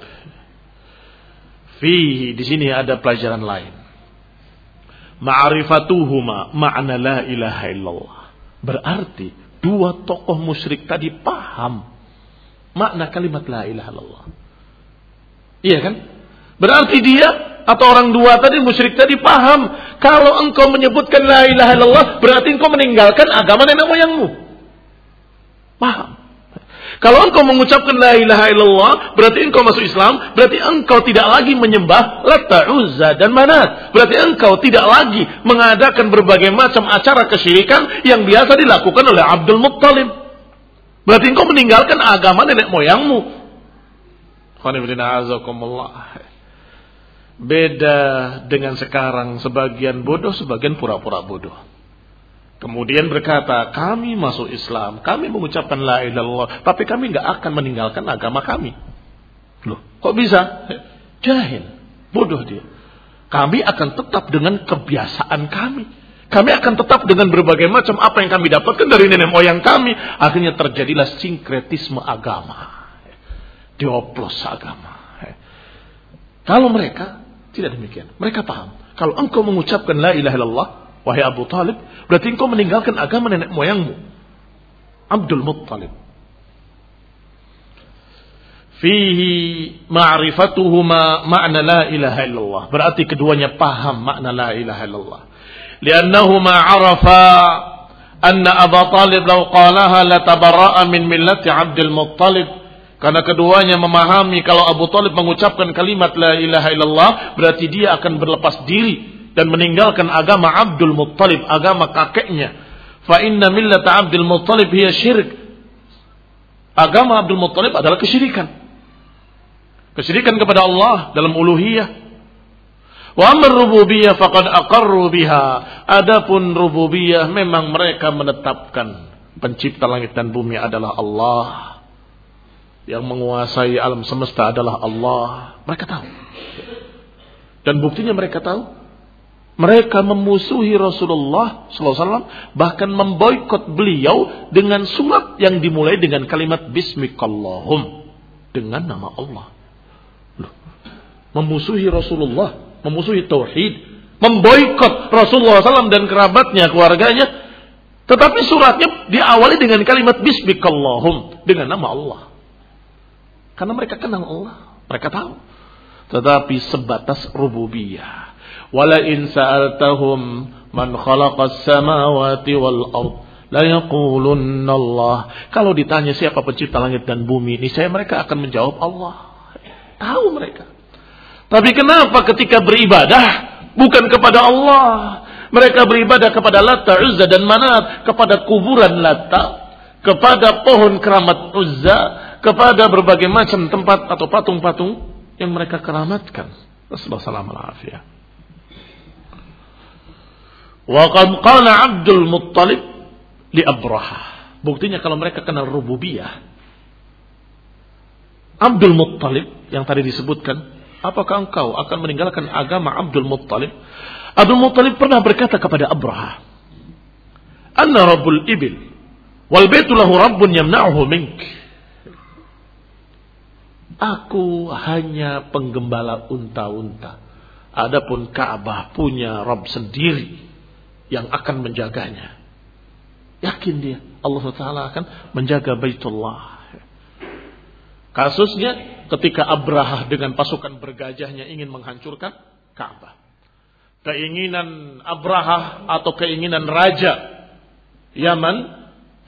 Fihi, di sini ada pelajaran lain. Ma'rifatuhuma ma'na la ilaha illallah. Berarti dua tokoh musyrik tadi paham makna kalimat la ilaha illallah. Iya kan? Berarti dia atau orang dua tadi musyrik tadi paham kalau engkau menyebutkan la ilaha illallah berarti engkau meninggalkan agama nenek moyangmu. Paham? Kalau engkau mengucapkan la ilaha illallah, berarti engkau masuk Islam, berarti engkau tidak lagi menyembah Lata, Uzza dan Manat. Berarti engkau tidak lagi mengadakan berbagai macam acara kesyirikan yang biasa dilakukan oleh Abdul Muttalib. Berarti engkau meninggalkan agama nenek moyangmu. Beda dengan sekarang, sebagian bodoh, sebagian pura-pura bodoh. Kemudian berkata, kami masuk Islam, kami mengucapkan la ilaha illallah, tapi kami nggak akan meninggalkan agama kami. Loh, kok bisa? Jahil, bodoh dia. Kami akan tetap dengan kebiasaan kami. Kami akan tetap dengan berbagai macam apa yang kami dapatkan dari nenek moyang kami. Akhirnya terjadilah sinkretisme agama. Dioplos agama. Kalau mereka tidak demikian, mereka paham. Kalau engkau mengucapkan la ilaha illallah, wahai Abu Talib, berarti engkau meninggalkan agama nenek moyangmu, Abdul Muttalib. Fihi ma'rifatuhuma ma'na la ilaha illallah. Berarti keduanya paham makna la ilaha illallah. Liannahuma arafa anna Abu Talib law qalaha latabarra'a min millati Abdul Muttalib. Karena keduanya memahami kalau Abu Talib mengucapkan kalimat la ilaha illallah, berarti dia akan berlepas diri dan meninggalkan agama Abdul Muttalib, agama kakeknya. Fa inna millata Abdul Muttalib hiya syirik. Agama Abdul Muttalib adalah kesyirikan. Kesyirikan kepada Allah dalam uluhiyah. Wa amr rububiyah faqad aqarru biha. Adapun rububiyah memang mereka menetapkan pencipta langit dan bumi adalah Allah. Yang menguasai alam semesta adalah Allah. Mereka tahu. Dan buktinya mereka tahu. Mereka memusuhi Rasulullah sallallahu alaihi wasallam, bahkan memboikot beliau dengan surat yang dimulai dengan kalimat Bismikallahum, dengan nama Allah. Loh, memusuhi Rasulullah, memusuhi tauhid, memboikot Rasulullah sallallahu alaihi wasallam dan kerabatnya, keluarganya. Tetapi suratnya diawali dengan kalimat Bismikallahum, dengan nama Allah. Karena mereka kenal Allah, mereka tahu. Tetapi sebatas rububiyah. Wala in sa'altahum man khalaqas samawati wal ard la yaqulunna Allah. Kalau ditanya siapa pencipta langit dan bumi, niscaya mereka akan menjawab Allah. Tahu mereka. Tapi kenapa ketika beribadah bukan kepada Allah, mereka beribadah kepada Lata, Uzza dan Manat, kepada kuburan Lata, kepada pohon keramat Uzza, kepada berbagai macam tempat atau patung-patung yang mereka keramatkan. Rasulullah sallallahu alaihi wasallam. Wa qad qala Abdul Muttalib li Abraha. Buktinya kalau mereka kenal rububiyah, Abdul Muttalib yang tadi disebutkan, apakah engkau akan meninggalkan agama Abdul Muttalib? Abdul Muttalib pernah berkata kepada Abraha, "Anna rabbul ibil wal baitu lahu rabbun yamna'uhu mink." Aku hanya penggembala unta-unta. Adapun Ka'bah punya Rabb sendiri yang akan menjaganya. Yakin dia Allah subhanahu wa taala akan menjaga Baitullah. Kasusnya ketika Abraha dengan pasukan bergajahnya ingin menghancurkan Ka'bah. Keinginan Abraha atau keinginan Raja Yaman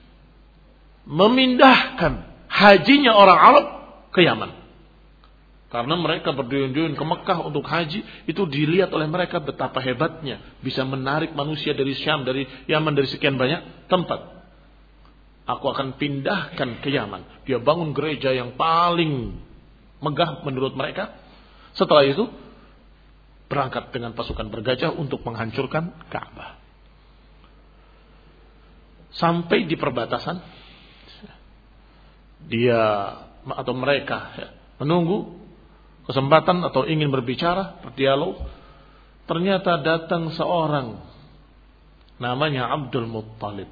memindahkan hajinya orang Arab ke Yaman. Karena mereka berduyun-duyun ke Mekah untuk haji, itu dilihat oleh mereka betapa hebatnya bisa menarik manusia dari Syam, dari Yaman, dari sekian banyak tempat. Aku akan pindahkan ke Yaman. Dia bangun gereja yang paling megah menurut mereka. Setelah itu berangkat dengan pasukan bergajah untuk menghancurkan Ka'bah. Sampai di perbatasan, dia atau mereka ya, menunggu kesempatan atau ingin berbicara, berdialog. Ternyata datang seorang namanya Abdul Muttalib.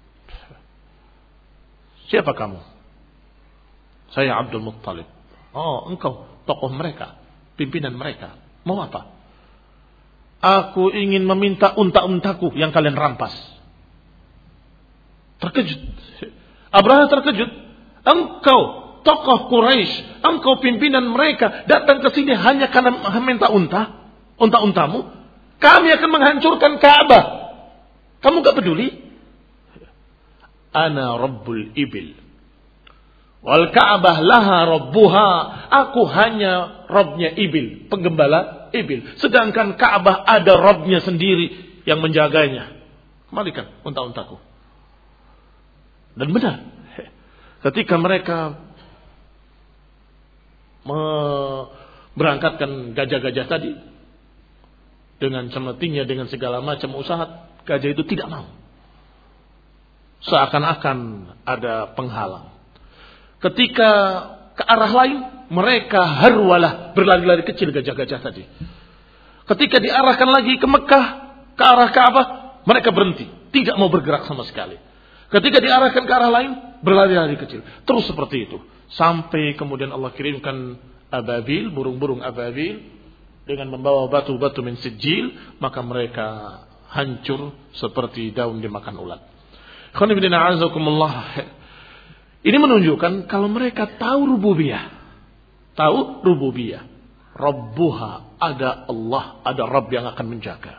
Siapa kamu? Saya Abdul Muttalib. Oh, engkau tokoh mereka, pimpinan mereka. Mau apa? Aku ingin meminta unta-untaku yang kalian rampas. Terkejut. Abraha terkejut. Engkau tokoh Quraisy, engkau pimpinan mereka, datang ke sini hanya karena meminta unta, unta-untamu. Kami akan menghancurkan Ka'bah. Kamu gak peduli? Ana Rabbul Ibil. Wal Ka'bah laha Rabbuha. Aku hanya Rabbnya Ibil, penggembala Ibil. Sedangkan Ka'bah ada Rabbnya sendiri yang menjaganya. Kembalikan unta-untaku. Dan benar, ketika mereka berangkatkan gajah-gajah tadi dengan semestinya, dengan segala macam usaha, gajah itu tidak mau. Seakan-akan ada penghalang. Ketika ke arah lain, mereka harwalah, berlari-lari kecil gajah-gajah tadi. Ketika diarahkan lagi ke Mekah, ke arah Ka'bah, mereka berhenti, tidak mau bergerak sama sekali. Ketika diarahkan ke arah lain, berlari-lari kecil. Terus seperti itu. Sampai kemudian Allah kirimkan ababil, burung-burung ababil, dengan membawa batu-batu min sijil, maka mereka hancur seperti daun dimakan ulat. Ini menunjukkan kalau mereka tahu rububiyah. Tahu rububiyah. Rabbuha, ada Allah, ada Rabb yang akan menjaga.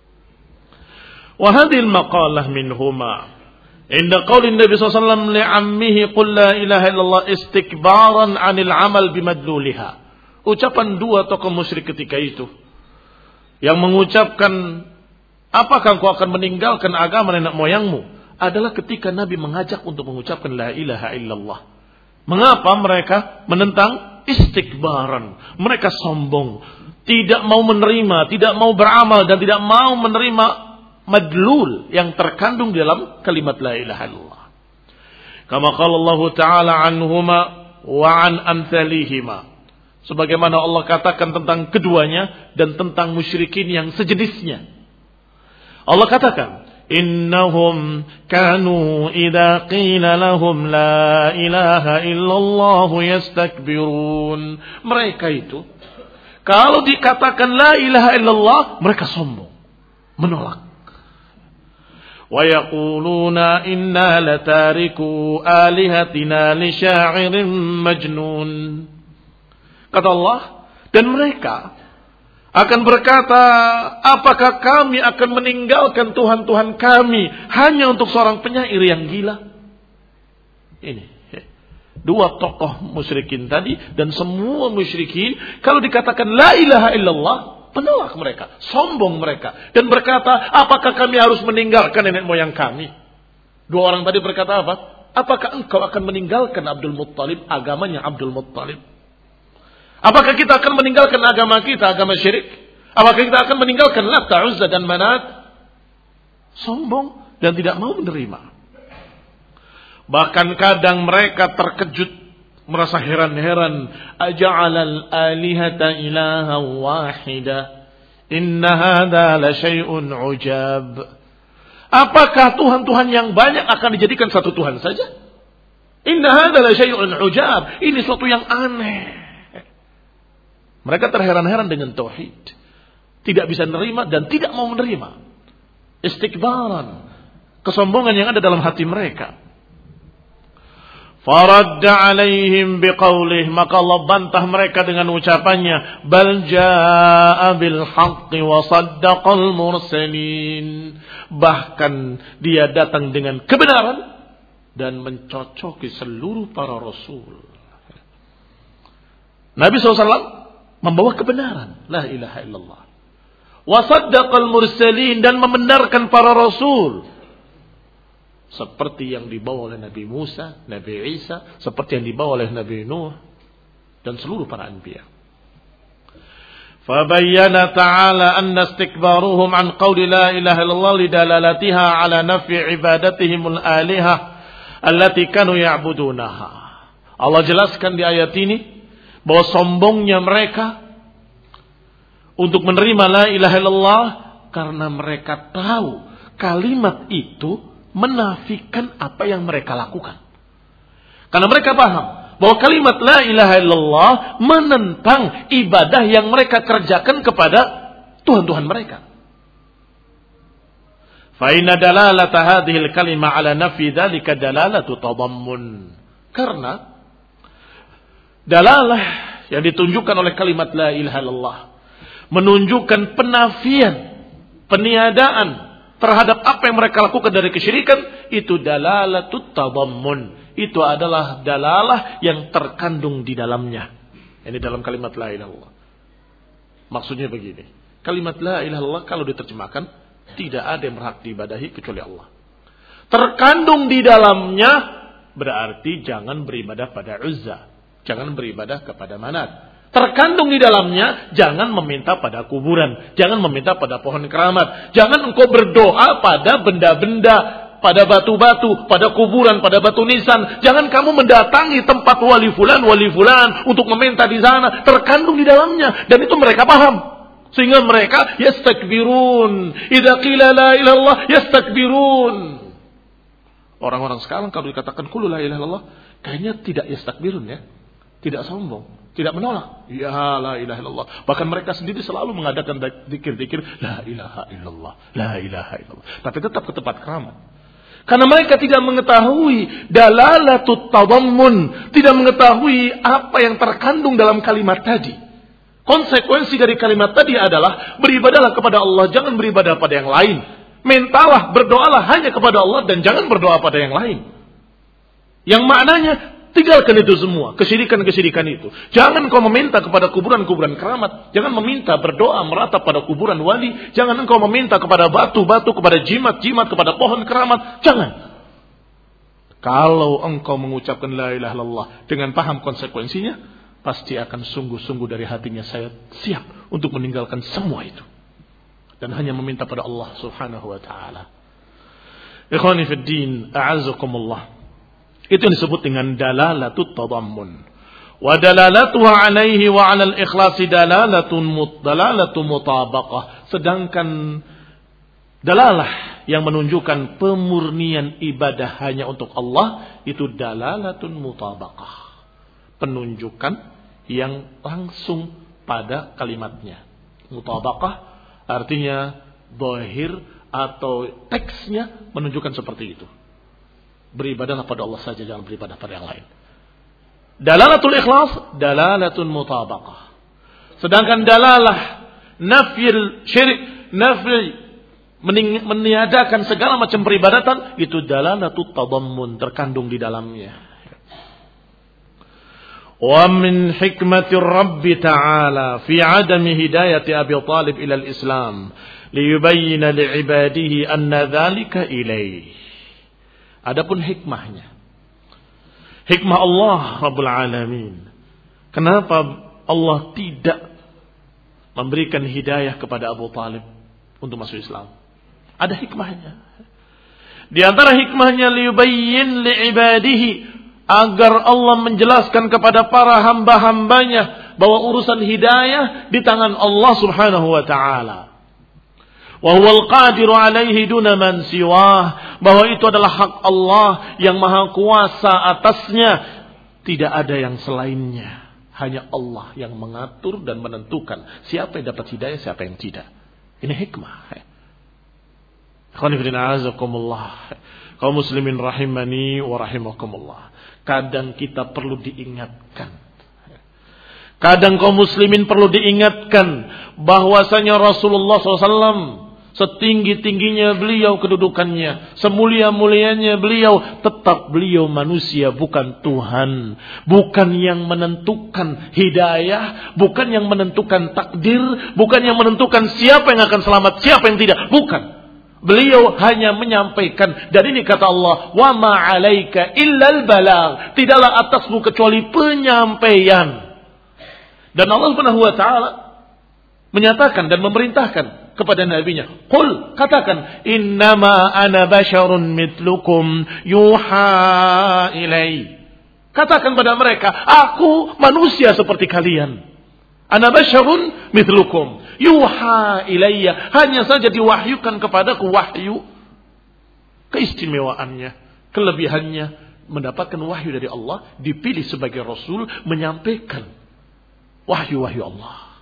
Wa hadhil maqalah minhuma inda qauli Nabi sallallahu alaihi wasallam li'ammihi qul la ilaha illallah istikbaran 'anil 'amal bimadluliha. Ucapan dua tokoh musyrik ketika itu yang mengucapkan, apakah engkau akan meninggalkan agama nenek moyangmu, adalah ketika Nabi mengajak untuk mengucapkan la ilaha illallah. Mengapa mereka menentang? Istikbaran. Mereka sombong, tidak mau menerima, tidak mau beramal dan tidak mau menerima madlul yang terkandung dalam kalimat la ilaha illallah. Kama qala Allah Ta'ala anhuma wa an amsalihima. Sebagaimana Allah katakan tentang keduanya dan tentang musyrikin yang sejenisnya. Allah katakan, innahum kanu idza qila lahum la ilaha illallah yastakbirun. Mereka itu kalau dikatakan la ilaha illallah, mereka sombong, menolak. Wa yaquluna inna latariku alihatina li sya'irin majnun. Kata Allah, dan mereka akan berkata, apakah kami akan meninggalkan Tuhan-Tuhan kami hanya untuk seorang penyair yang gila? Ini dua tokoh musyrikin tadi, dan semua musyrikin kalau dikatakan la ilaha illallah, penolak mereka, sombong mereka, dan berkata, apakah kami harus meninggalkan nenek moyang kami? Dua orang tadi berkata apa? Apakah engkau akan meninggalkan Abdul Muttalib, agamanya Abdul Muttalib? Apakah kita akan meninggalkan agama kita, agama syirik? Apakah kita akan meninggalkan Lat, Uzza dan Manat? Sombong dan tidak mau menerima. Bahkan kadang mereka terkejut, merasa heran-heran. Aja'alal alihata ilaha wahida. Inna hadha la syai'un ujab. Apakah Tuhan-Tuhan yang banyak akan dijadikan satu Tuhan saja? Inna hadha la syai'un ujab. Ini suatu yang aneh. Mereka terheran-heran dengan tauhid, tidak bisa menerima dan tidak mau menerima. Istikbaran, kesombongan yang ada dalam hati mereka. Faradda alaihim biqaulih, maka Allah bantah mereka dengan ucapannya, bal jaa bil haqqi wa saddaqal mursalin. Bahkan dia datang dengan kebenaran dan mencocoki seluruh para rasul. Nabi shallallahu alaihi wasallam membawa kebenaran, la ilaha illallah. Wa saddaqal mursalin, dan membenarkan para rasul. Seperti yang dibawa oleh Nabi Musa, Nabi Isa, seperti yang dibawa oleh Nabi Nuh dan seluruh para anbiya. Fabayyana ta'ala anna istikbaruhum an qawli la ilaha illallah lidalalatiha ala naf'i ibadatihimul alihah allati kanu ya'budunaha. Allah jelaskan di ayat ini bahwa sombongnya mereka untuk menerima la ilaha illallah karena mereka tahu kalimat itu menafikan apa yang mereka lakukan. Karena mereka paham bahwa kalimat la ilaha illallah menentang ibadah yang mereka kerjakan kepada Tuhan-Tuhan mereka. Fa inna dalalata hadhil kalimah ala nafi dzalika dalalatu tadammun. Karena dalalah yang ditunjukkan oleh kalimat la ilaha illallah menunjukkan penafian, peniadaan terhadap apa yang mereka lakukan dari kesyirikan. Itu dalalatut tadammun. Itu adalah dalalah yang terkandung di dalamnya. Ini dalam kalimat la ilaha illallah. Maksudnya begini, kalimat la ilaha illallah kalau diterjemahkan, tidak ada yang berhak diibadahi kecuali Allah. Terkandung di dalamnya berarti jangan beribadah pada Uzza, jangan beribadah kepada Manat. Terkandung di dalamnya, jangan meminta pada kuburan, jangan meminta pada pohon keramat, jangan engkau berdoa pada benda-benda, pada batu-batu, pada kuburan, pada batu nisan. Jangan kamu mendatangi tempat wali fulan, wali fulan untuk meminta di sana. Terkandung di dalamnya, dan itu mereka paham. Sehingga mereka yastakbirun. Idza qila la ilaha illallah yastakbirun. Orang-orang sekarang kalau dikatakan qul la ilaha illallah, kayaknya tidak yastakbirun ya. Tidak sombong. Tidak menolak. Ya la ilaha illallah. Bahkan mereka sendiri selalu mengadakan zikir-zikir la ilaha illallah, la ilaha illallah. Tapi tetap ke tempat keramat. Karena mereka tidak mengetahui dalalatut tadammun, tidak mengetahui apa yang terkandung dalam kalimat tadi. Konsekuensi dari kalimat tadi adalah beribadalah kepada Allah, jangan beribadah pada yang lain. Mintalah, berdoalah hanya kepada Allah dan jangan berdoa pada yang lain. Yang maknanya tinggalkan itu semua, kesyirikan-kesyirikan itu. Jangan kau meminta kepada kuburan-kuburan keramat, jangan meminta berdoa meratap pada kuburan wali, jangan engkau meminta kepada batu-batu, kepada jimat-jimat, kepada pohon keramat, jangan. Kalau engkau mengucapkan la ilaha illallah dengan paham konsekuensinya, pasti akan sungguh-sungguh dari hatinya saya siap untuk meninggalkan semua itu dan hanya meminta pada Allah Subhanahu wa taala. Ikhwani fid din, a'azzakumullah. Itu yang disebut dengan dalalatut tadammun. Wa dalalatuha alaihi wa 'alal ikhlasi dalalatun mutdalalatu mutabaqah. Sedangkan dalalah yang menunjukkan pemurnian ibadah hanya untuk Allah itu dalalatun mutabaqah. Penunjukan yang langsung pada kalimatnya. Mutabaqah artinya zahir atau teksnya menunjukkan seperti itu. Beribadahlah pada Allah saja, jangan beribadah pada yang lain. Dalalatul ikhlas, dalalatun mutabaqah. Sedangkan dalalah nafyil syirik, nafyi meniadakan segala macam peribadatan, itu dalalatut tadammun, terkandung di dalamnya. Wa min hikmatir Rabbi ta'ala fi 'adami hidayati Abi Thalib ila al-Islam liyubayyana li'ibadihi anna dzalika ilayhi. Adapun hikmahnya, hikmah Allah Rabbul Alamin, kenapa Allah tidak memberikan hidayah kepada Abu Thalib untuk masuk Islam? Ada hikmahnya. Di antara hikmahnya liyubayyin li'ibadihi, agar Allah menjelaskan kepada para hamba-hambanya bahwa urusan hidayah di tangan Allah Subhanahu wa taala. Wa huwal qadiru alaihi duna man siwah, bahwa itu adalah hak Allah yang maha kuasa atasnya, tidak ada yang selainnya. Hanya Allah yang mengatur dan menentukan siapa yang dapat hidayah, siapa yang tidak. Ini hikmah. Kaum muslimin rahimani wa rahimakumullah. Kadang kita perlu diingatkan. Kadang kaum muslimin perlu diingatkan bahwasanya Rasulullah shallallahu alaihi wasallam setinggi-tingginya beliau kedudukannya, semulia-mulianya beliau, tetap beliau manusia, bukan Tuhan. Bukan yang menentukan hidayah, bukan yang menentukan takdir, bukan yang menentukan siapa yang akan selamat, siapa yang tidak. Bukan. Beliau hanya menyampaikan, dan ini kata Allah, wa ma 'alaika illal balagh, tidaklah atasmu kecuali penyampaian. Dan Allah Subhanahu wa taala menyatakan dan memerintahkan kepada nabinya, qul, katakan, innama ana basyarun mitlukum yuha ilai. Katakan pada mereka, aku manusia seperti kalian. Ana basyarun mitlukum yuha ilayya, hanya saja diwahyukan kepadaku wahyu. Keistimewaannya, kelebihannya, mendapatkan wahyu dari Allah, dipilih sebagai rasul, menyampaikan wahyu-wahyu Allah.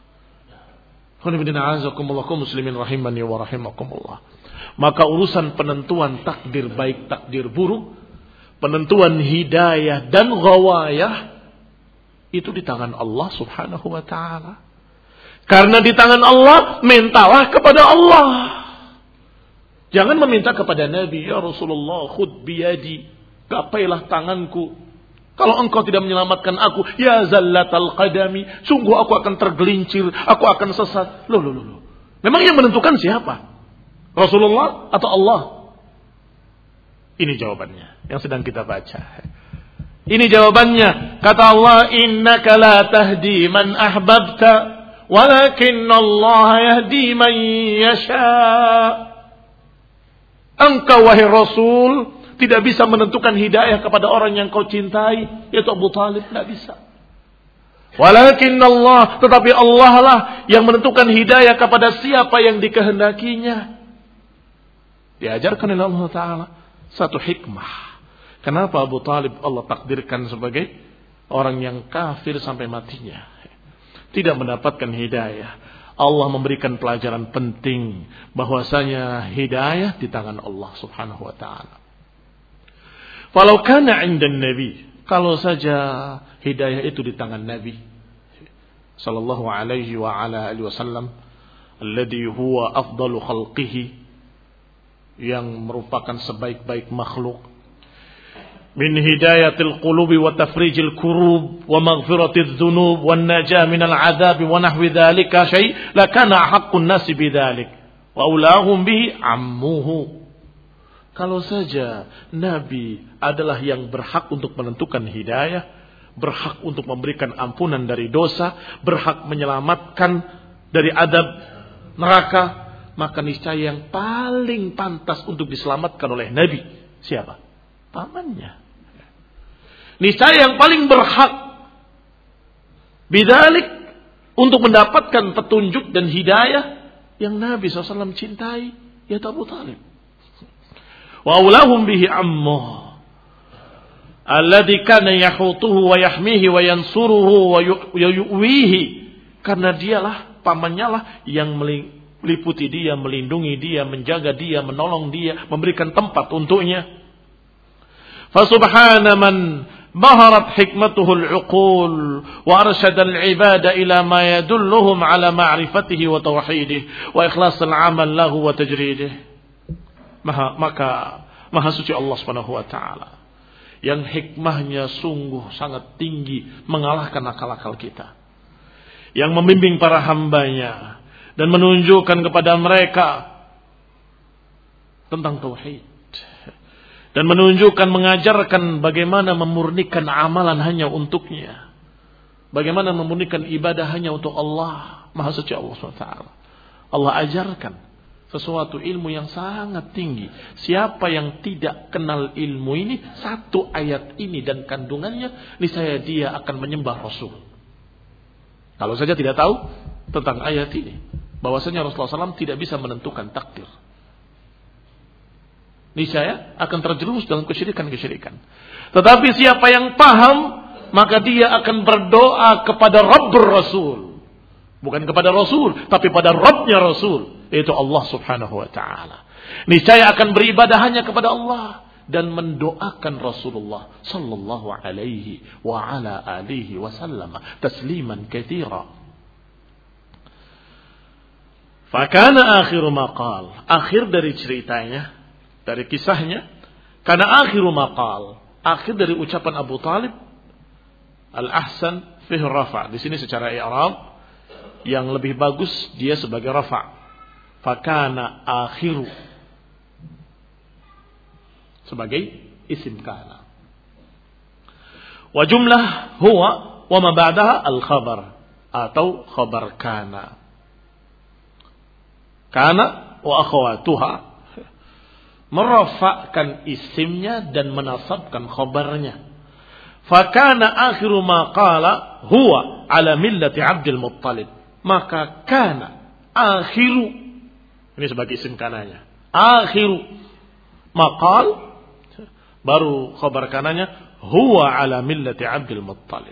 Muslimin rahimani wa rahimakumullah. Maka urusan penentuan takdir baik takdir buruk, penentuan hidayah dan ghawayah, itu di tangan Allah Subhanahu wa taala. Karena di tangan Allah, mintalah kepada Allah. Jangan meminta kepada Nabi, ya Rasulullah, khud biyadi, gapailah tanganku. Kalau engkau tidak menyelamatkan aku, ya zallatal qadami, sungguh aku akan tergelincir, aku akan sesat. Loh, loh, loh. Memang yang menentukan siapa? Rasulullah atau Allah? Ini jawabannya yang sedang kita baca. Ini jawabannya. Kata Allah, innaka la tahdi man ahbabta, walakinna Allah yahdi man yasha. Engkau wahai Rasul tidak bisa menentukan hidayah kepada orang yang kau cintai, yaitu Abu Thalib, tidak bisa. Walakin Allah, tetapi Allah lah yang menentukan hidayah kepada siapa yang dikehendakinya. Diajarkan oleh Allah Ta'ala satu hikmah. Kenapa Abu Thalib Allah takdirkan sebagai Orang yang kafir sampai matinya tidak mendapatkan hidayah. Allah memberikan pelajaran penting bahwasanya hidayah di tangan Allah Subhanahu wa taala. Falau kana 'indan nabi, kalau saja hidayah itu di tangan Nabi sallallahu alaihi wa ala alihi wasallam, alladhi huwa afdalu khalqihi, yang merupakan sebaik-baik makhluk, min hidayatil qulubi wa tafrijil kurub wa maghfiratiz dzunub wan najah minal adzab wa nahwi dzalika syai' lakana haqqun nasi bidzalik wa ulahum bihi ammuhu. Kalau saja Nabi adalah yang berhak untuk menentukan hidayah, berhak untuk memberikan ampunan dari dosa, berhak menyelamatkan dari adab neraka, maka niscaya yang paling pantas untuk diselamatkan oleh Nabi siapa? Pamannya. Niscaya yang paling berhak bidzalik untuk mendapatkan petunjuk dan hidayah yang Nabi shallallahu alaihi wasallam cintai, yaitu Abu Talib. Wa aulahum bihi ammuh alladhi kana yahutuhu wa yahmihi wa yansuruhu wa yu'wihi, karena dialah, pamannya lah yang meliputi dia, melindungi dia, menjaga dia, menolong dia, memberikan tempat untuknya. Fa subhana man baharat hikmatuhu al-uqul wa arsyada al-ibada ila ma yadulluhum ala ma'rifatihi wa tauhidihi wa ikhlas al-amal lahu wa tajridihi. Maha, maka Maha Suci Allah Subhanahu wa taala yang hikmahnya sungguh sangat tinggi, mengalahkan akal-akal kita, yang membimbing para hambanya dan menunjukkan kepada mereka tentang tauhid, dan menunjukkan, mengajarkan bagaimana memurnikan amalan hanya untuknya, bagaimana memurnikan ibadah hanya untuk Allah. Maha Suci Allah Subhanahu wa taala. Allah ajarkan sesuatu ilmu yang sangat tinggi. Siapa yang tidak kenal ilmu ini, satu ayat ini dan kandungannya, niscaya dia akan menyembah Rasul. Kalau saja tidak tahu tentang ayat ini, bahwasanya Rasulullah shallallahu alaihi wasallam tidak bisa menentukan takdir, niscaya akan terjerumus dalam kesyirikan-kesyirikan. Tetapi siapa yang paham, maka dia akan berdoa kepada Rabbur Rasul. Bukan kepada Rasul, tapi pada Rabbnya Rasul, yaitu Allah Subhanahu wa taala. Niscaya akan beribadah hanya kepada Allah dan mendoakan Rasulullah sallallahu alaihi wa ala alihi wasallam tasliman katsira. Fakana akhiru maqal, akhir dari ceritanya, dari kisahnya, karena akhiru maqal, akhir dari ucapan Abu Talib, al-ahsan fihi rafa. Di sini secara i'rab yang lebih bagus dia sebagai rafa. Fakana akhiru sebagai isim kana. Wa jumlah huwa wa ma ba'daha al-khabar atau khabar kana. Kana wa akhawatuha, merafa'kan isimnya dan menasabkan khabarnya. Fakana akhiru ma qala huwa ala millati Abdul Muttalib. Maka kana akhiru, ini sebagai isim kananya, akhiru maqal, baru khabar kananya huwa ala millati Abdul Muttalib.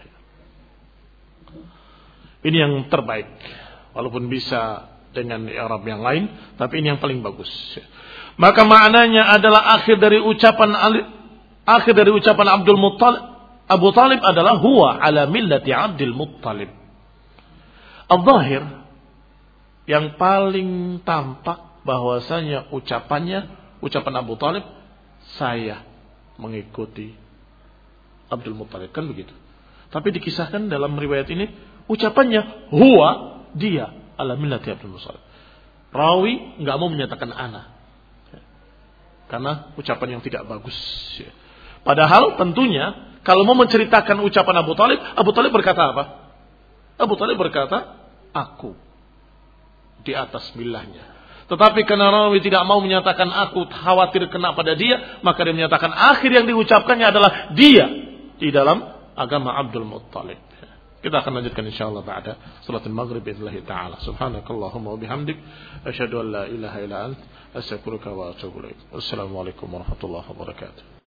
Ini yang terbaik, walaupun bisa dengan i'rab yang lain, tapi ini yang paling bagus. Maka maknanya adalah akhir dari ucapan akhir dari ucapan Abdul Muttalib, Abu Talib adalah huwa ala millati Abdul Muttalib. Al-Zahir, yang paling tampak bahwasanya ucapannya, ucapan Abu Talib, saya mengikuti Abdul Muttalib, kan begitu. Tapi dikisahkan dalam riwayat ini, ucapannya huwa, dia ala millati Abdul Muttalib. Rawi enggak mau menyatakan ana, karena ucapan yang tidak bagus. Padahal tentunya kalau mau menceritakan ucapan Abu Talib, Abu Talib berkata apa? Abu Talib berkata, aku di atas millahnya. Tetapi karena rawi tidak mau menyatakan aku, khawatir kena pada dia, maka dia menyatakan akhir yang diucapkannya adalah dia di dalam agama Abdul Muttalib. Kita akan lanjutkan insyaallah ba'da salatul maghrib billahi ta'ala. Subhanakallahumma wa bihamdik asyhadu an la ilaha illa ant astaghfiruka wa atubu ilaik. Wassalamualaikum warahmatullahi wabarakatuh.